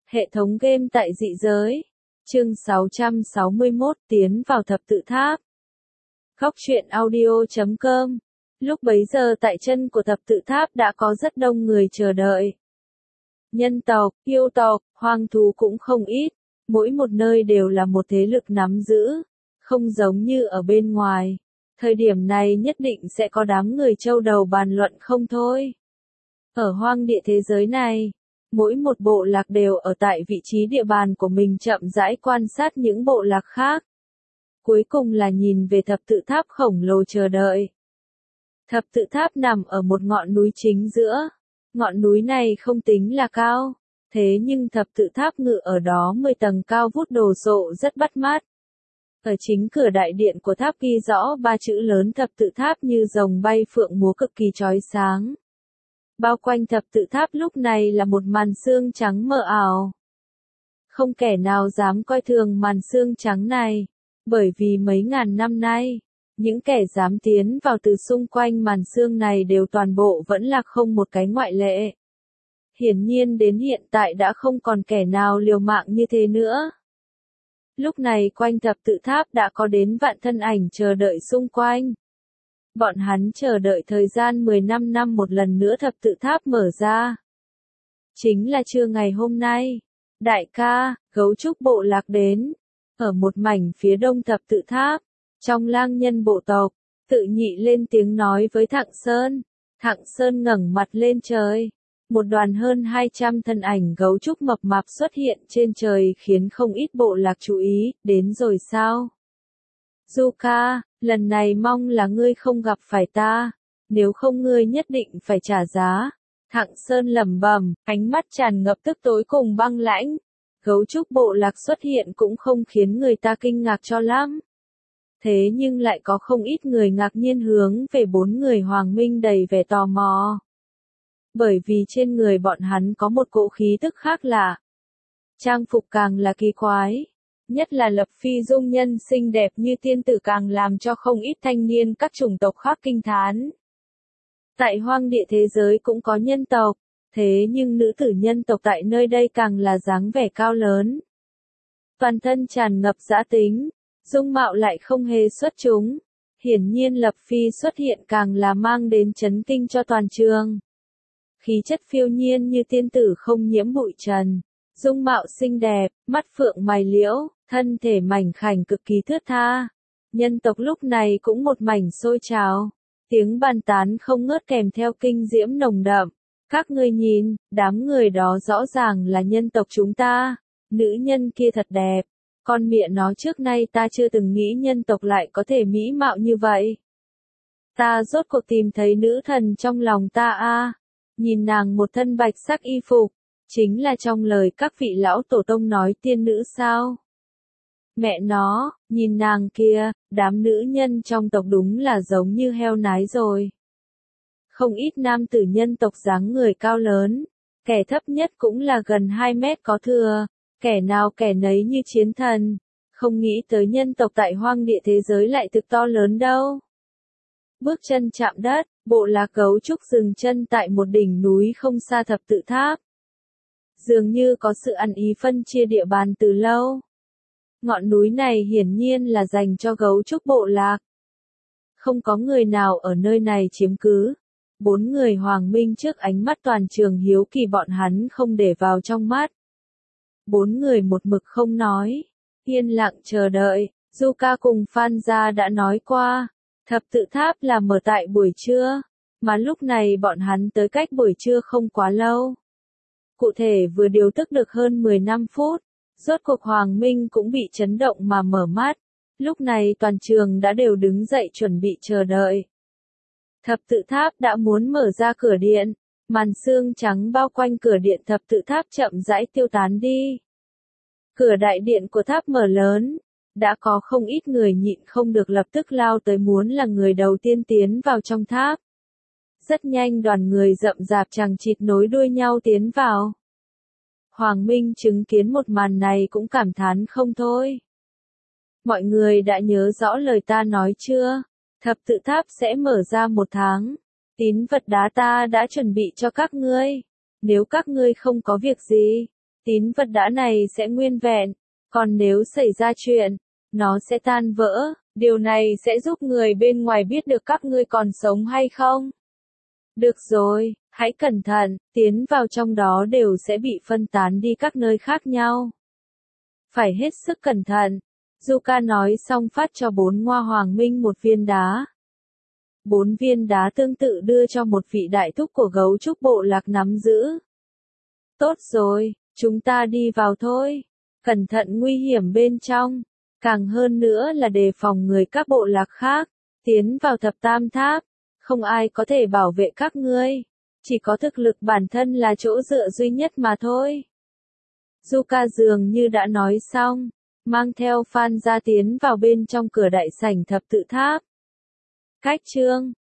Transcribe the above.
Hệ thống game tại dị giới. Chương 661 tiến vào thập tự tháp. Góc truyện audio.com. Lúc bấy giờ tại chân của thập tự tháp đã có rất đông người chờ đợi. Nhân tộc, yêu tộc, hoang thú cũng không ít. Mỗi một nơi đều là một thế lực nắm giữ. Không giống như ở bên ngoài. Thời điểm này nhất định sẽ có đám người châu đầu bàn luận không thôi. Ở hoang địa thế giới này, mỗi một bộ lạc đều ở tại vị trí địa bàn của mình chậm rãi quan sát những bộ lạc khác. Cuối cùng là nhìn về thập tự tháp khổng lồ chờ đợi. Thập tự tháp nằm ở một ngọn núi chính giữa. Ngọn núi này không tính là cao, thế nhưng thập tự tháp ngự ở đó 10 tầng cao vút đồ sộ rất bắt mắt. Ở chính cửa đại điện của tháp ghi rõ 3 chữ lớn thập tự tháp như rồng bay phượng múa cực kỳ chói sáng. Bao quanh thập tự tháp lúc này là một màn sương trắng mờ ảo. Không kẻ nào dám coi thường màn sương trắng này, bởi vì mấy ngàn năm nay, những kẻ dám tiến vào từ xung quanh màn sương này đều toàn bộ vẫn là không một cái ngoại lệ. Hiển nhiên đến hiện tại đã không còn kẻ nào liều mạng như thế nữa. Lúc này quanh thập tự tháp đã có đến vạn thân ảnh chờ đợi xung quanh. Bọn hắn chờ đợi thời gian 15 năm một lần nữa thập tự tháp mở ra. Chính là trưa ngày hôm nay. Đại ca, gấu trúc bộ lạc đến. Ở một mảnh phía đông thập tự tháp, trong lang nhân bộ tộc, tự nhị lên tiếng nói với Thặng Sơn. Thặng Sơn ngẩng mặt lên trời. Một đoàn hơn 200 thân ảnh gấu trúc mập mạp xuất hiện trên trời khiến không ít bộ lạc chú ý, đến rồi sao? Du ca, lần này mong là ngươi không gặp phải ta, nếu không ngươi nhất định phải trả giá. Thặng Sơn lẩm bẩm, ánh mắt tràn ngập tức tối cùng băng lãnh. Gấu trúc bộ lạc xuất hiện cũng không khiến người ta kinh ngạc cho lắm. Thế nhưng lại có không ít người ngạc nhiên hướng về 4 người hoàng minh đầy vẻ tò mò. Bởi vì trên người bọn hắn có một cỗ khí tức khác lạ. Trang phục càng là kỳ quái. Nhất là Lập Phi dung nhân xinh đẹp như tiên tử càng làm cho không ít thanh niên các chủng tộc khác kinh thán. Tại hoang địa thế giới cũng có nhân tộc, thế nhưng nữ tử nhân tộc tại nơi đây càng là dáng vẻ cao lớn. Toàn thân tràn ngập dã tính, dung mạo lại không hề xuất chúng. Hiển nhiên Lập Phi xuất hiện càng là mang đến chấn kinh cho toàn trường. Khí chất phiêu nhiên như tiên tử không nhiễm bụi trần. Dung mạo xinh đẹp, mắt phượng mày liễu, thân thể mảnh khảnh cực kỳ thướt tha. Nhân tộc lúc này cũng một mảnh sôi trào. Tiếng bàn tán không ngớt kèm theo kinh diễm nồng đậm. Các ngươi nhìn, đám người đó rõ ràng là nhân tộc chúng ta. Nữ nhân kia thật đẹp. Con mẹ nó trước nay ta chưa từng nghĩ nhân tộc lại có thể mỹ mạo như vậy. Ta rốt cuộc tìm thấy nữ thần trong lòng ta a. Nhìn nàng một thân bạch sắc y phục. Chính là trong lời các vị lão tổ tông nói tiên nữ sao? Mẹ nó, nhìn nàng kia, đám nữ nhân trong tộc đúng là giống như heo nái rồi. Không ít nam tử nhân tộc dáng người cao lớn, kẻ thấp nhất cũng là gần 2 mét có thừa, kẻ nào kẻ nấy như chiến thần. Không nghĩ tới nhân tộc tại hoang địa thế giới lại thực to lớn đâu. Bước chân chạm đất, bộ lạc gấu trúc dừng chân tại một đỉnh núi không xa thập tự tháp. Dường như có sự ăn ý phân chia địa bàn từ lâu. Ngọn núi này hiển nhiên là dành cho gấu trúc bộ lạc. Không có người nào ở nơi này chiếm cứ. 4 người hoàng minh trước ánh mắt toàn trường hiếu kỳ bọn hắn không để vào trong mắt. 4 người một mực không nói. Yên lặng chờ đợi. Du ca cùng Phan Gia đã nói qua. Thập tự tháp là mở tại buổi trưa. Mà lúc này bọn hắn tới cách buổi trưa không quá lâu. Cụ thể vừa điều tức được hơn 15 phút, rốt cuộc Hoàng Minh cũng bị chấn động mà mở mắt. Lúc này toàn trường đã đều đứng dậy chuẩn bị chờ đợi. Thập tự tháp đã muốn mở ra cửa điện, màn sương trắng bao quanh cửa điện thập tự tháp chậm rãi tiêu tán đi. Cửa đại điện của tháp mở lớn, đã có không ít người nhịn không được lập tức lao tới muốn là người đầu tiên tiến vào trong tháp. Rất nhanh đoàn người rậm rạp chằng chịt nối đuôi nhau tiến vào. Hoàng Minh chứng kiến một màn này cũng cảm thán không thôi. Mọi người đã nhớ rõ lời ta nói chưa? Thập tự tháp sẽ mở ra 1 tháng. Tín vật đá ta đã chuẩn bị cho các ngươi. Nếu các ngươi không có việc gì, tín vật đã này sẽ nguyên vẹn, còn nếu xảy ra chuyện, nó sẽ tan vỡ, điều này sẽ giúp người bên ngoài biết được các ngươi còn sống hay không. Được rồi, hãy cẩn thận, tiến vào trong đó đều sẽ bị phân tán đi các nơi khác nhau. Phải hết sức cẩn thận. Zuka nói xong phát cho 4 Ngoa Hoàng Minh một viên đá. 4 viên đá tương tự đưa cho một vị đại thúc của gấu trúc bộ lạc nắm giữ. Tốt rồi, chúng ta đi vào thôi. Cẩn thận nguy hiểm bên trong. Càng hơn nữa là đề phòng người các bộ lạc khác. Tiến vào thập tam tháp. Không ai có thể bảo vệ các ngươi. Chỉ có thực lực bản thân là chỗ dựa duy nhất mà thôi. Zuka dường như đã nói xong. Mang theo Phan ra tiến vào bên trong cửa đại sảnh thập tự tháp. Cách chương